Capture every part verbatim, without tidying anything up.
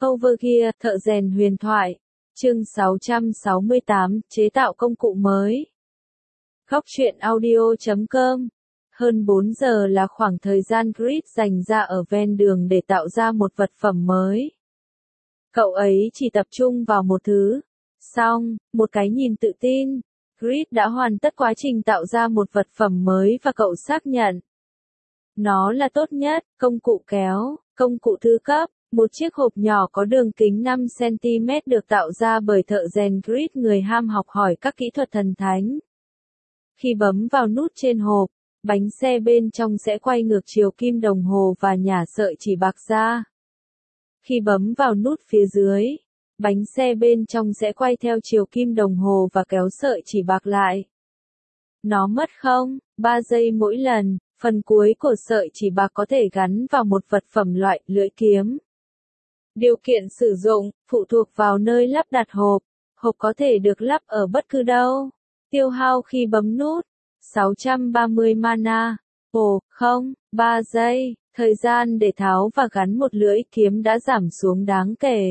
Overgear, thợ rèn huyền thoại. Chương sáu trăm sáu mươi tám, chế tạo công cụ mới. Góc truyện audio chấm com. Hơn bốn giờ là khoảng thời gian Grit dành ra ở ven đường để tạo ra một vật phẩm mới. Cậu ấy chỉ tập trung vào một thứ. Xong, một cái nhìn tự tin. Grit đã hoàn tất quá trình tạo ra một vật phẩm mới và cậu xác nhận. Nó là tốt nhất, công cụ kéo, công cụ thứ cấp. Một chiếc hộp nhỏ có đường kính năm xăng ti mét được tạo ra bởi thợ rèn Grit, người ham học hỏi các kỹ thuật thần thánh. Khi bấm vào nút trên hộp, bánh xe bên trong sẽ quay ngược chiều kim đồng hồ và nhả sợi chỉ bạc ra. Khi bấm vào nút phía dưới, bánh xe bên trong sẽ quay theo chiều kim đồng hồ và kéo sợi chỉ bạc lại. Nó mất không, ba giây mỗi lần, phần cuối của sợi chỉ bạc có thể gắn vào một vật phẩm loại lưỡi kiếm. Điều kiện sử dụng, phụ thuộc vào nơi lắp đặt hộp. Hộp có thể được lắp ở bất cứ đâu. Tiêu hao khi bấm nút, sáu trăm ba mươi mana. Ồ, không, ba giây. Thời gian để tháo và gắn một lưỡi kiếm đã giảm xuống đáng kể.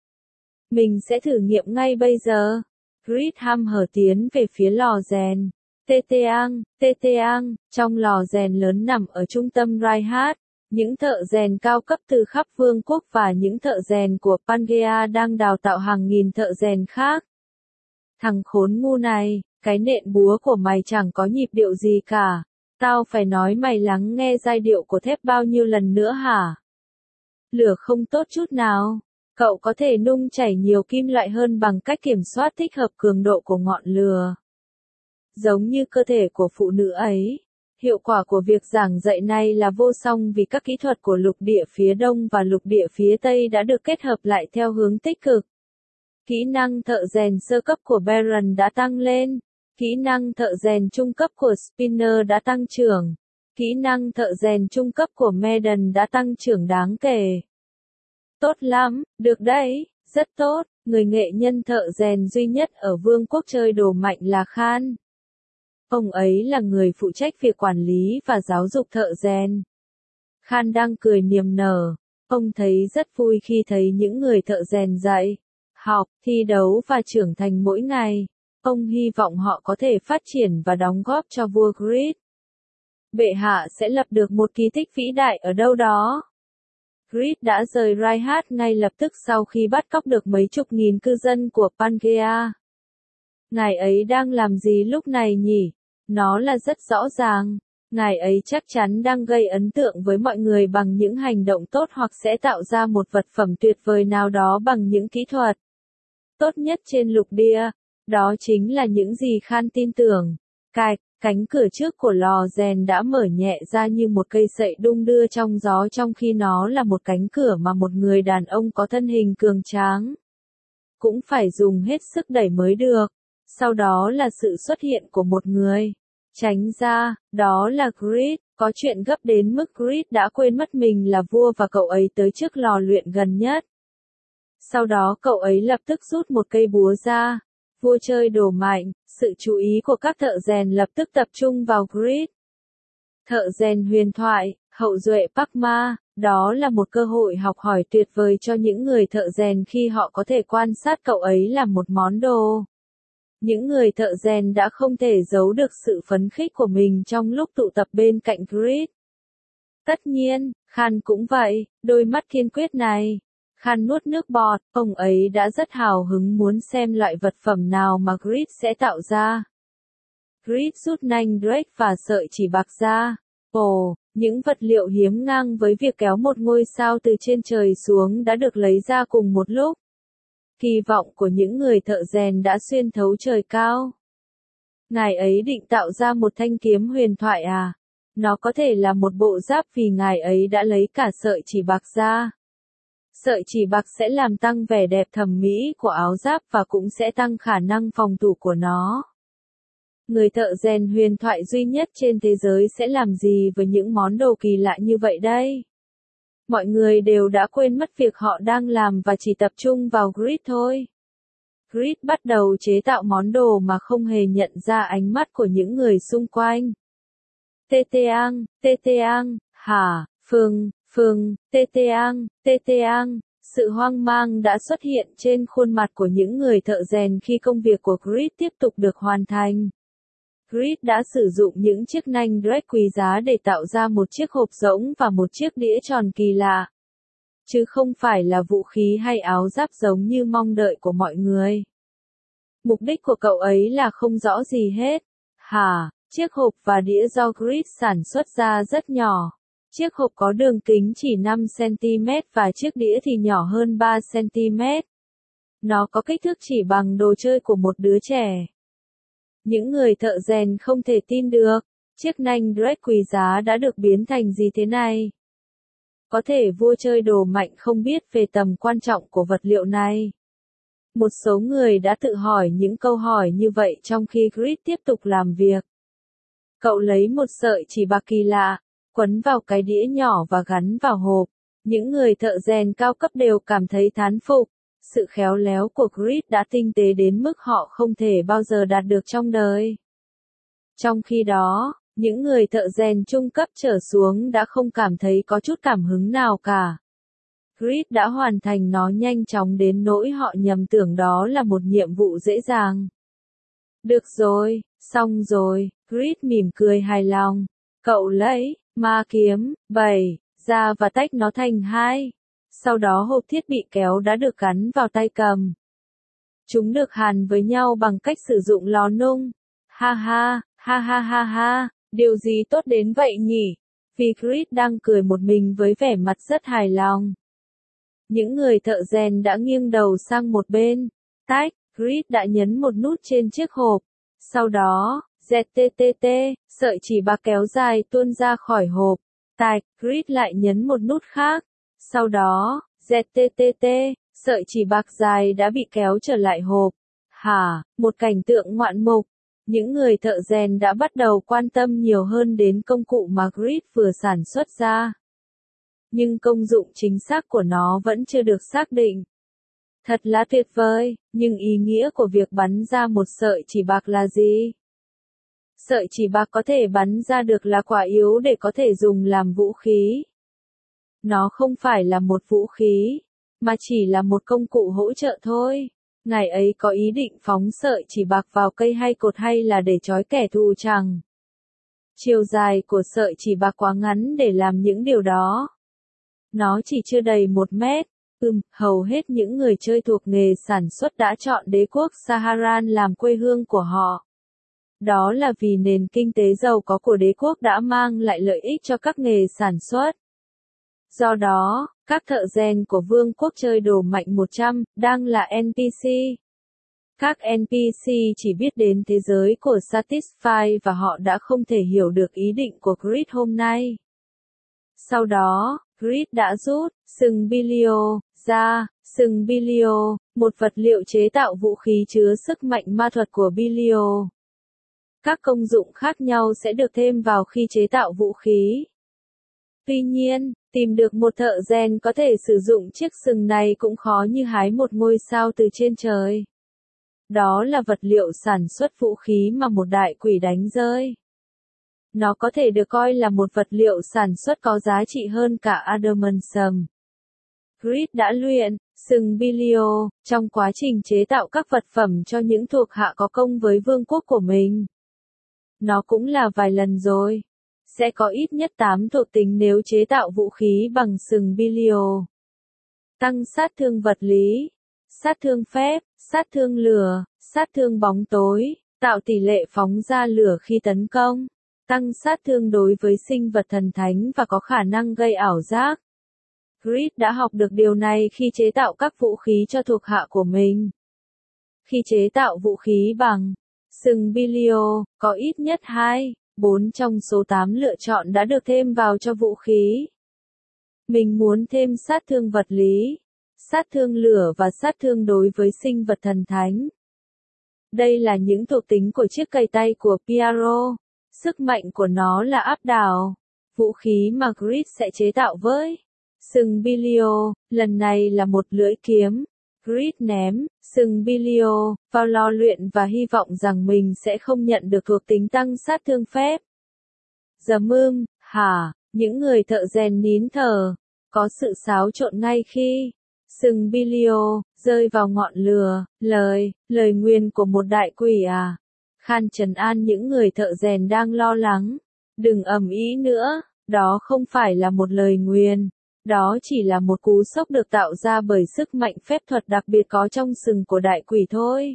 Mình sẽ thử nghiệm ngay bây giờ. Grit hăm hở tiến về phía lò rèn. Teteang, Teteang, trong lò rèn lớn nằm ở trung tâm Raihat. Những thợ rèn cao cấp từ khắp vương quốc và những thợ rèn của Pangea đang đào tạo hàng nghìn thợ rèn khác. Thằng khốn ngu này, cái nện búa của mày chẳng có nhịp điệu gì cả. Tao phải nói mày lắng nghe giai điệu của thép bao nhiêu lần nữa hả? Lửa không tốt chút nào. Cậu có thể nung chảy nhiều kim loại hơn bằng cách kiểm soát thích hợp cường độ của ngọn lửa. Giống như cơ thể của phụ nữ ấy. Hiệu quả của việc giảng dạy này là vô song vì các kỹ thuật của lục địa phía đông và lục địa phía tây đã được kết hợp lại theo hướng tích cực. Kỹ năng thợ rèn sơ cấp của Baron đã tăng lên. Kỹ năng thợ rèn trung cấp của Spinner đã tăng trưởng. Kỹ năng thợ rèn trung cấp của Maiden đã tăng trưởng đáng kể. Tốt lắm, được đấy, rất tốt. Người nghệ nhân thợ rèn duy nhất ở vương quốc chơi đồ mạnh là Khan. Ông ấy là người phụ trách việc quản lý và giáo dục thợ rèn. Khan đang cười niềm nở. Ông thấy rất vui khi thấy những người thợ rèn dạy, học, thi đấu và trưởng thành mỗi ngày. Ông hy vọng họ có thể phát triển và đóng góp cho vua Grit. Bệ hạ sẽ lập được một kỳ tích vĩ đại ở đâu đó. Grit đã rời Raihat ngay lập tức sau khi bắt cóc được mấy chục nghìn cư dân của Pangea. Ngài ấy đang làm gì lúc này nhỉ? Nó là rất rõ ràng. Ngài ấy chắc chắn đang gây ấn tượng với mọi người bằng những hành động tốt hoặc sẽ tạo ra một vật phẩm tuyệt vời nào đó bằng những kỹ thuật tốt nhất trên lục địa. Đó chính là những gì Khan tin tưởng. Cạch, cánh cửa trước của lò rèn đã mở nhẹ ra như một cây sậy đung đưa trong gió, trong khi nó là một cánh cửa mà một người đàn ông có thân hình cường tráng cũng phải dùng hết sức đẩy mới được. Sau đó là sự xuất hiện của một người. Tránh ra, đó là Grit. Có chuyện gấp đến mức Grit đã quên mất mình là vua và cậu ấy tới trước lò luyện gần nhất. Sau đó cậu ấy lập tức rút một cây búa ra. Vua chơi đồ mạnh, sự chú ý của các thợ rèn lập tức tập trung vào Grit. Thợ rèn huyền thoại, hậu duệ Pakma, đó là một cơ hội học hỏi tuyệt vời cho những người thợ rèn khi họ có thể quan sát cậu ấy làm một món đồ. Những người thợ rèn đã không thể giấu được sự phấn khích của mình trong lúc tụ tập bên cạnh Grit. Tất nhiên, Khan cũng vậy, đôi mắt kiên quyết này. Khan nuốt nước bọt, ông ấy đã rất hào hứng muốn xem loại vật phẩm nào mà Grit sẽ tạo ra. Grit rút nanh Drake và sợi chỉ bạc ra. Ồ, những vật liệu hiếm ngang với việc kéo một ngôi sao từ trên trời xuống đã được lấy ra cùng một lúc. Kỳ vọng của những người thợ rèn đã xuyên thấu trời cao. Ngài ấy định tạo ra một thanh kiếm huyền thoại à? Nó có thể là một bộ giáp vì ngài ấy đã lấy cả sợi chỉ bạc ra. Sợi chỉ bạc sẽ làm tăng vẻ đẹp thẩm mỹ của áo giáp và cũng sẽ tăng khả năng phòng thủ của nó. Người thợ rèn huyền thoại duy nhất trên thế giới sẽ làm gì với những món đồ kỳ lạ như vậy đây? Mọi người đều đã quên mất việc họ đang làm và chỉ tập trung vào Grit thôi. Grit bắt đầu chế tạo món đồ mà không hề nhận ra ánh mắt của những người xung quanh. Teteang, Teteang, hả, Phương, Phương, Teteang, Teteang, Sự hoang mang đã xuất hiện trên khuôn mặt của những người thợ rèn khi công việc của Grid tiếp tục được hoàn thành. Grid đã sử dụng những chiếc nanh Drake quý giá để tạo ra một chiếc hộp rỗng và một chiếc đĩa tròn kỳ lạ. Chứ không phải là vũ khí hay áo giáp giống như mong đợi của mọi người. Mục đích của cậu ấy là không rõ gì hết. Hả, chiếc hộp và đĩa do Grid sản xuất ra rất nhỏ. Chiếc hộp có đường kính chỉ năm xăng-ti-mét và chiếc đĩa thì nhỏ hơn ba xăng-ti-mét. Nó có kích thước chỉ bằng đồ chơi của một đứa trẻ. Những người thợ rèn không thể tin được, chiếc nanh Drake quý giá đã được biến thành gì thế này. Có thể vua chơi đồ mạnh không biết về tầm quan trọng của vật liệu này. Một số người đã tự hỏi những câu hỏi như vậy trong khi Grid tiếp tục làm việc. Cậu lấy một sợi chỉ bạc kỳ lạ, quấn vào cái đĩa nhỏ và gắn vào hộp. Những người thợ rèn cao cấp đều cảm thấy thán phục. Sự khéo léo của Grid đã tinh tế đến mức họ không thể bao giờ đạt được trong đời. Trong khi đó, những người thợ rèn trung cấp trở xuống đã không cảm thấy có chút cảm hứng nào cả. Grid đã hoàn thành nó nhanh chóng đến nỗi họ nhầm tưởng đó là một nhiệm vụ dễ dàng. Được rồi, xong rồi, Grid mỉm cười hài lòng. Cậu lấy ma kiếm, bảy, ra và tách nó thành hai. Sau đó hộp thiết bị kéo đã được gắn vào tay cầm. Chúng được hàn với nhau bằng cách sử dụng lò nung. Ha ha, ha ha ha ha, điều gì tốt đến vậy nhỉ? Vì Grid đang cười một mình với vẻ mặt rất hài lòng. Những người thợ rèn đã nghiêng đầu sang một bên. Tách, Grid đã nhấn một nút trên chiếc hộp. Sau đó, dẹt tê tê tê, sợi chỉ bạc kéo dài tuôn ra khỏi hộp. Tạch, Grid lại nhấn một nút khác. Sau đó, dẹt tê tê tê, sợi chỉ bạc dài đã bị kéo trở lại hộp. Hả, một cảnh tượng ngoạn mục. Những người thợ rèn đã bắt đầu quan tâm nhiều hơn đến công cụ mà Grid vừa sản xuất ra. Nhưng công dụng chính xác của nó vẫn chưa được xác định. Thật là tuyệt vời, nhưng ý nghĩa của việc bắn ra một sợi chỉ bạc là gì? Sợi chỉ bạc có thể bắn ra được là quả yếu để có thể dùng làm vũ khí. Nó không phải là một vũ khí, mà chỉ là một công cụ hỗ trợ thôi. Ngài ấy có ý định phóng sợi chỉ bạc vào cây hay cột hay là để trói kẻ thù chăng? Chiều dài của sợi chỉ bạc quá ngắn để làm những điều đó. Nó chỉ chưa đầy một mét. Ừm, hầu hết những người chơi thuộc nghề sản xuất đã chọn đế quốc Saharan làm quê hương của họ. Đó là vì nền kinh tế giàu có của đế quốc đã mang lại lợi ích cho các nghề sản xuất. Do đó, các thợ rèn của vương quốc chơi đồ mạnh một trăm, đang là en pê xê. Các en pê xê chỉ biết đến thế giới của Satisfy và họ đã không thể hiểu được ý định của Grid hôm nay. Sau đó, Grid đã rút sừng Bilio ra, sừng Bilio, một vật liệu chế tạo vũ khí chứa sức mạnh ma thuật của Bilio. Các công dụng khác nhau sẽ được thêm vào khi chế tạo vũ khí. Tuy nhiên, tìm được một thợ rèn có thể sử dụng chiếc sừng này cũng khó như hái một ngôi sao từ trên trời. Đó là vật liệu sản xuất vũ khí mà một đại quỷ đánh rơi. Nó có thể được coi là một vật liệu sản xuất có giá trị hơn cả adamantium. Grid đã luyện sừng Bilio trong quá trình chế tạo các vật phẩm cho những thuộc hạ có công với vương quốc của mình. Nó cũng là vài lần rồi. Sẽ có ít nhất tám thuộc tính nếu chế tạo vũ khí bằng sừng Bilio. Tăng sát thương vật lý, sát thương phép, sát thương lửa, sát thương bóng tối, tạo tỷ lệ phóng ra lửa khi tấn công, tăng sát thương đối với sinh vật thần thánh và có khả năng gây ảo giác. Grid đã học được điều này khi chế tạo các vũ khí cho thuộc hạ của mình. Khi chế tạo vũ khí bằng sừng Bilio, có ít nhất hai, bốn trong số tám lựa chọn đã được thêm vào cho vũ khí. Mình muốn thêm sát thương vật lý, sát thương lửa và sát thương đối với sinh vật thần thánh. Đây là những thuộc tính của chiếc cày tay của Piaro. Sức mạnh của nó là áp đảo. Vũ khí mà Grid sẽ chế tạo với sừng Bilio, lần này là một lưỡi kiếm. Grid ném sừng Bilio vào lò luyện và hy vọng rằng mình sẽ không nhận được thuộc tính tăng sát thương phép. Dầm ưm, hả, những người thợ rèn nín thở. Có sự xáo trộn ngay khi Sừng Bilio, rơi vào ngọn lửa, lời, lời nguyền của một đại quỷ à. Khan trấn an những người thợ rèn đang lo lắng. Đừng ầm ĩ nữa, đó không phải là một lời nguyền. Đó chỉ là một cú sốc được tạo ra bởi sức mạnh phép thuật đặc biệt có trong sừng của đại quỷ thôi.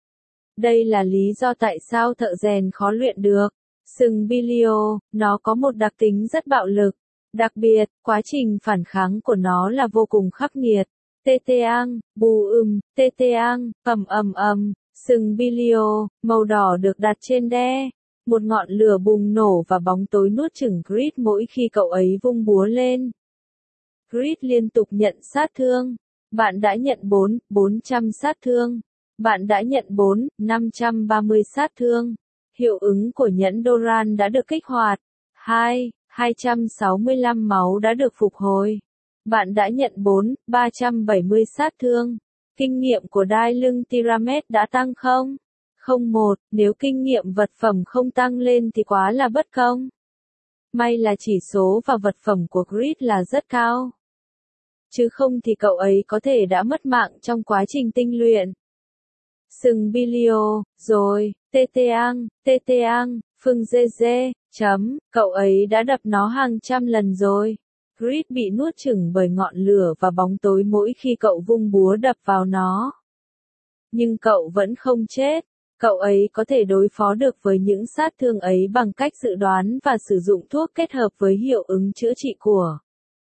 Đây là lý do tại sao thợ rèn khó luyện được. Sừng Bilio, nó có một đặc tính rất bạo lực. Đặc biệt, quá trình phản kháng của nó là vô cùng khắc nghiệt. Tê tê ang, bù ừm, tê tê ang, ầm ầm ầm, sừng Bilio, màu đỏ được đặt trên đe. Một ngọn lửa bùng nổ và bóng tối nuốt chửng Creed mỗi khi cậu ấy vung búa lên. Creed liên tục nhận sát thương. Bạn đã nhận bốn, bốn trăm sát thương. Bạn đã nhận bốn, năm trăm ba mươi sát thương. Hiệu ứng của nhẫn Doran đã được kích hoạt. hai, hai trăm sáu mươi lăm máu đã được phục hồi. Bạn đã nhận bốn, ba trăm bảy mươi sát thương. Kinh nghiệm của đai lưng Tyramet đã tăng không? Không một, nếu kinh nghiệm vật phẩm không tăng lên thì quá là bất công. May là chỉ số và vật phẩm của Creed là rất cao. Chứ không thì cậu ấy có thể đã mất mạng trong quá trình tinh luyện. Sừng Bilio, rồi, tê tê ang, tê tê ang, Phương dê dê, chấm, cậu ấy đã đập nó hàng trăm lần rồi. Creed bị nuốt chửng bởi ngọn lửa và bóng tối mỗi khi cậu vung búa đập vào nó. Nhưng cậu vẫn không chết. Cậu ấy có thể đối phó được với những sát thương ấy bằng cách dự đoán và sử dụng thuốc kết hợp với hiệu ứng chữa trị của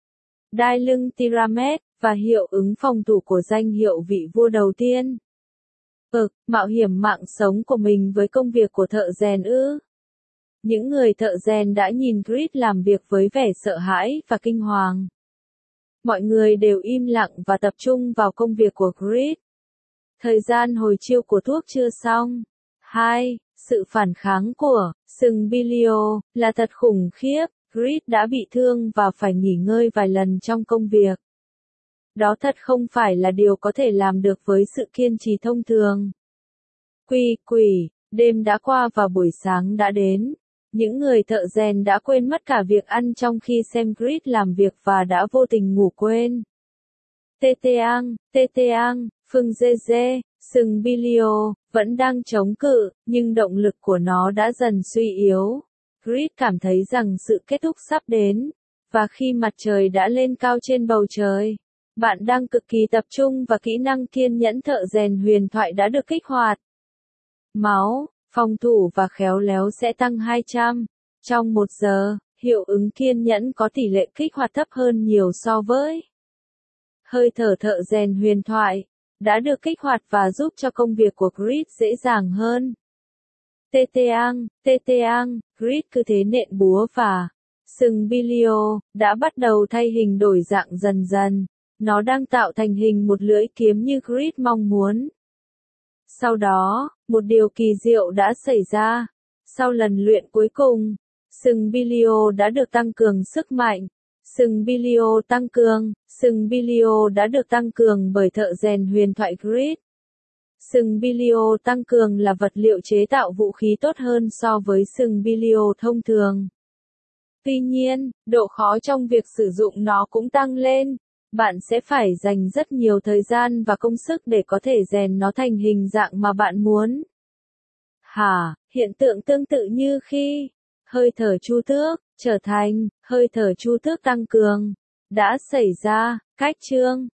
đai lưng Tyramet, và hiệu ứng phòng thủ của danh hiệu vị vua đầu tiên. Ực, mạo hiểm mạng sống của mình với công việc của thợ rèn ư. Những người thợ rèn đã nhìn Creed làm việc với vẻ sợ hãi và kinh hoàng. Mọi người đều im lặng và tập trung vào công việc của Creed. Thời gian hồi chiêu của thuốc chưa xong. hai. Sự phản kháng của sừng Bilio là thật khủng khiếp. Creed đã bị thương và phải nghỉ ngơi vài lần trong công việc. Đó thật không phải là điều có thể làm được với sự kiên trì thông thường. Quỷ quỷ, đêm đã qua và buổi sáng đã đến. Những người thợ rèn đã quên mất cả việc ăn trong khi xem Creed làm việc và đã vô tình ngủ quên. Tê tê ang, tê tê ang, Phương dê dê, sừng Bilio, vẫn đang chống cự, nhưng động lực của nó đã dần suy yếu. Creed cảm thấy rằng sự kết thúc sắp đến. Và khi mặt trời đã lên cao trên bầu trời, bạn đang cực kỳ tập trung và kỹ năng kiên nhẫn thợ rèn huyền thoại đã được kích hoạt. Máu, phòng thủ và khéo léo sẽ tăng hai trăm. Trong một giờ, hiệu ứng kiên nhẫn có tỷ lệ kích hoạt thấp hơn nhiều so với hơi thở thợ rèn huyền thoại, đã được kích hoạt và giúp cho công việc của Creed dễ dàng hơn. Tê tê ang, tê tê ang, Creed cứ thế nện búa và sừng Bilio đã bắt đầu thay hình đổi dạng dần dần. Nó đang tạo thành hình một lưỡi kiếm như Creed mong muốn. Sau đó, một điều kỳ diệu đã xảy ra. Sau lần luyện cuối cùng, sừng Bilio đã được tăng cường sức mạnh. Sừng Bilio tăng cường, sừng Bilio đã được tăng cường bởi thợ rèn huyền thoại Creed. Sừng Bilio tăng cường là vật liệu chế tạo vũ khí tốt hơn so với sừng Bilio thông thường. Tuy nhiên, độ khó trong việc sử dụng nó cũng tăng lên. Bạn sẽ phải dành rất nhiều thời gian và công sức để có thể rèn nó thành hình dạng mà bạn muốn. Hả, hiện tượng tương tự như khi hơi thở chu tước trở thành hơi thở chu tước tăng cường đã xảy ra. Cách chương